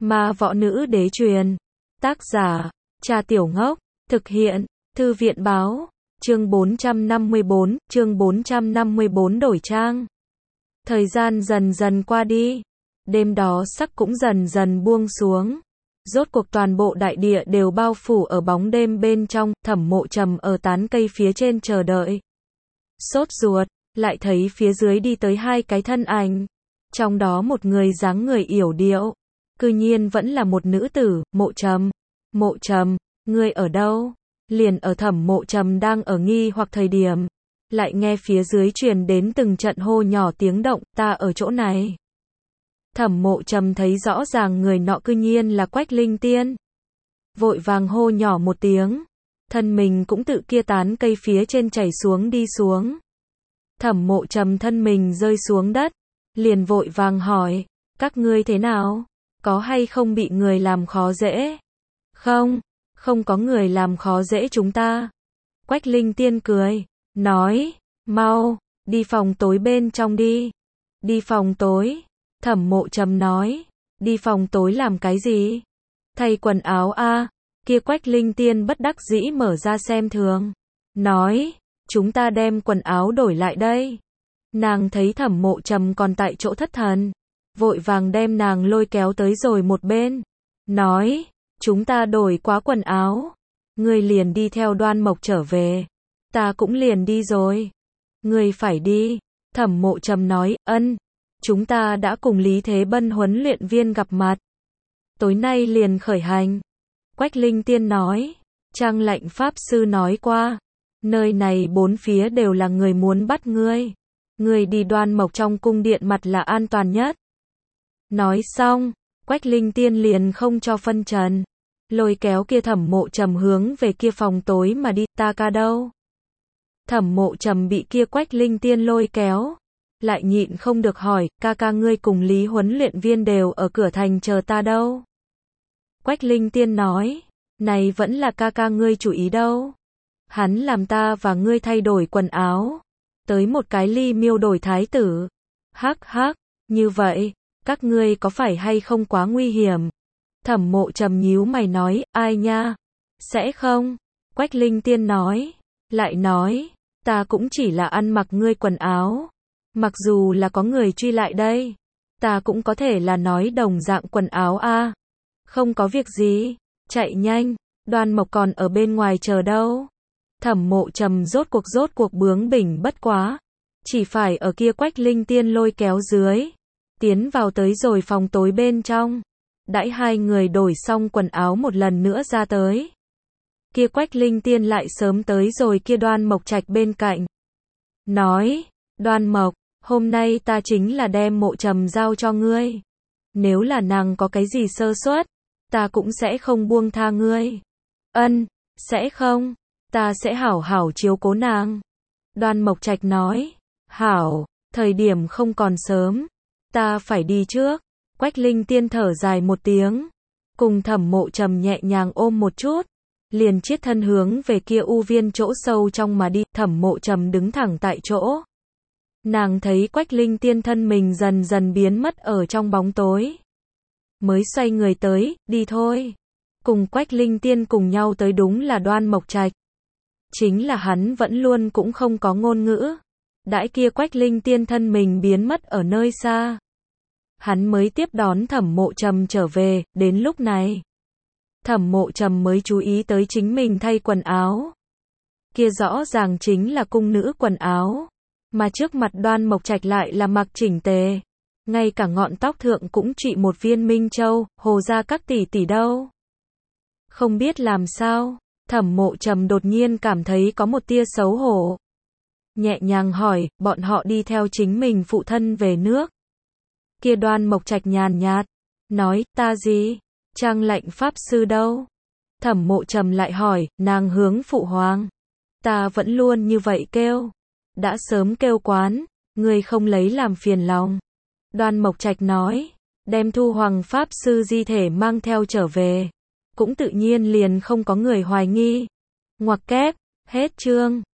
Ma võ nữ đế truyền. Tác giả, Trà Tiểu Ngốc. Thực hiện, Thư viện báo. Chương 454 đổi trang. Thời gian dần dần qua đi. Đêm đó sắc cũng dần dần buông xuống. Rốt cuộc toàn bộ đại địa đều bao phủ ở bóng đêm bên trong. Thẩm Mộ Trầm ở tán cây phía trên chờ đợi. Sốt ruột, lại thấy phía dưới đi tới hai cái thân ảnh. Trong đó một người dáng người yểu điệu, cư nhiên vẫn là một nữ tử. Mộ Trầm, Mộ Trầm, ngươi ở đâu? Liền ở Thẩm Mộ Trầm đang ở nghi hoặc thời điểm, lại nghe phía dưới truyền đến từng trận hô nhỏ tiếng động, ta ở chỗ này. Thẩm Mộ Trầm thấy rõ ràng người nọ cư nhiên là Quách Linh Tiên. Vội vàng hô nhỏ một tiếng, thân mình cũng tự kia tán cây phía trên chảy xuống đi xuống. Thẩm Mộ Trầm thân mình rơi xuống đất, liền vội vàng hỏi, các ngươi thế nào? Có hay không bị người làm khó dễ? Không, không có người làm khó dễ chúng ta. Quách Linh Tiên cười, nói, mau, đi phòng tối bên trong đi. Đi phòng tối. Thẩm Mộ Trầm nói, đi phòng tối làm cái gì? Thay quần áo a. Kia Quách Linh Tiên bất đắc dĩ mở ra xem thường, nói, chúng ta đem quần áo đổi lại đây. Nàng thấy Thẩm Mộ Trầm còn tại chỗ thất thần, vội vàng đem nàng lôi kéo tới rồi một bên, nói, chúng ta đổi quá quần áo, ngươi liền đi theo Đoan Mộc trở về, ta cũng liền đi rồi. Ngươi phải đi. Thẩm Mộ Trầm nói, ân, chúng ta đã cùng Lý Thế Bân huấn luyện viên gặp mặt, tối nay liền khởi hành. Quách Linh Tiên nói, Trang Lệnh Pháp Sư nói qua, nơi này bốn phía đều là người muốn bắt ngươi. Ngươi đi Đoan Mộc trong cung điện mặt là an toàn nhất. Nói xong, Quách Linh Tiên liền không cho phân trần, lôi kéo kia Thẩm Mộ Trầm hướng về kia phòng tối mà đi. Ta ca đâu? Thẩm Mộ Trầm bị kia Quách Linh Tiên lôi kéo, lại nhịn không được hỏi, ca ca ngươi cùng Lý huấn luyện viên đều ở cửa thành chờ ta đâu. Quách Linh Tiên nói, này vẫn là ca ca ngươi chủ ý đâu. Hắn làm ta và ngươi thay đổi quần áo, tới một cái ly miêu đổi thái tử. Hắc hắc, như vậy, các ngươi có phải hay không quá nguy hiểm? Thẩm Mộ Trầm nhíu mày nói, ai nha? Sẽ không? Quách Linh Tiên nói, lại nói, ta cũng chỉ là ăn mặc ngươi quần áo. Mặc dù là có người truy lại đây, ta cũng có thể là nói đồng dạng quần áo a. Không có việc gì, chạy nhanh, Đoan Mộc còn ở bên ngoài chờ đâu. Thẩm Mộ Trầm rốt cuộc bướng bỉnh bất quá, chỉ phải ở kia Quách Linh Tiên lôi kéo dưới, tiến vào tới rồi phòng tối bên trong. Đãi hai người đổi xong quần áo một lần nữa ra tới, kia Quách Linh Tiên lại sớm tới rồi kia Đoan Mộc trạch bên cạnh, nói, Đoan Mộc, hôm nay ta chính là đem Mộ Trầm giao cho ngươi. Nếu là nàng có cái gì sơ suất, ta cũng sẽ không buông tha ngươi. Ân, sẽ không, ta sẽ hảo hảo chiếu cố nàng. Đoan Mộc Trạch nói, hảo, thời điểm không còn sớm, ta phải đi trước. Quách Linh Tiên thở dài một tiếng, cùng Thẩm Mộ Trầm nhẹ nhàng ôm một chút, liền chiết thân hướng về kia u viên chỗ sâu trong mà đi. Thẩm Mộ Trầm đứng thẳng tại chỗ. Nàng thấy Quách Linh Tiên thân mình dần dần biến mất ở trong bóng tối, mới xoay người tới, đi thôi. Cùng Quách Linh Tiên cùng nhau tới đúng là Đoan Mộc Trạch. Chính là hắn vẫn luôn cũng không có ngôn ngữ. Đãi kia Quách Linh Tiên thân mình biến mất ở nơi xa, hắn mới tiếp đón Thẩm Mộ Trầm trở về. Đến lúc này, Thẩm Mộ Trầm mới chú ý tới chính mình thay quần áo. Kia rõ ràng chính là cung nữ quần áo, mà trước mặt Đoan Mộc Trạch lại là mặc chỉnh tề. Ngay cả ngọn tóc thượng cũng trị một viên minh châu. Hồ gia các tỷ tỷ đâu? Không biết làm sao, Thẩm Mộ Trầm đột nhiên cảm thấy có một tia xấu hổ. Nhẹ nhàng hỏi, bọn họ đi theo chính mình phụ thân về nước. Kia Đoan Mộc Trạch nhàn nhạt, nói, ta gì? Trang Lệnh Pháp Sư đâu? Thẩm Mộ Trầm lại hỏi, nàng hướng phụ hoàng. Ta vẫn luôn như vậy kêu. Đã sớm kêu quán, ngươi không lấy làm phiền lòng. Đoan Mộc Trạch nói, đem Thu Hoàng Pháp Sư di thể mang theo trở về, cũng tự nhiên liền không có người hoài nghi. Ngoặc kép, hết chương.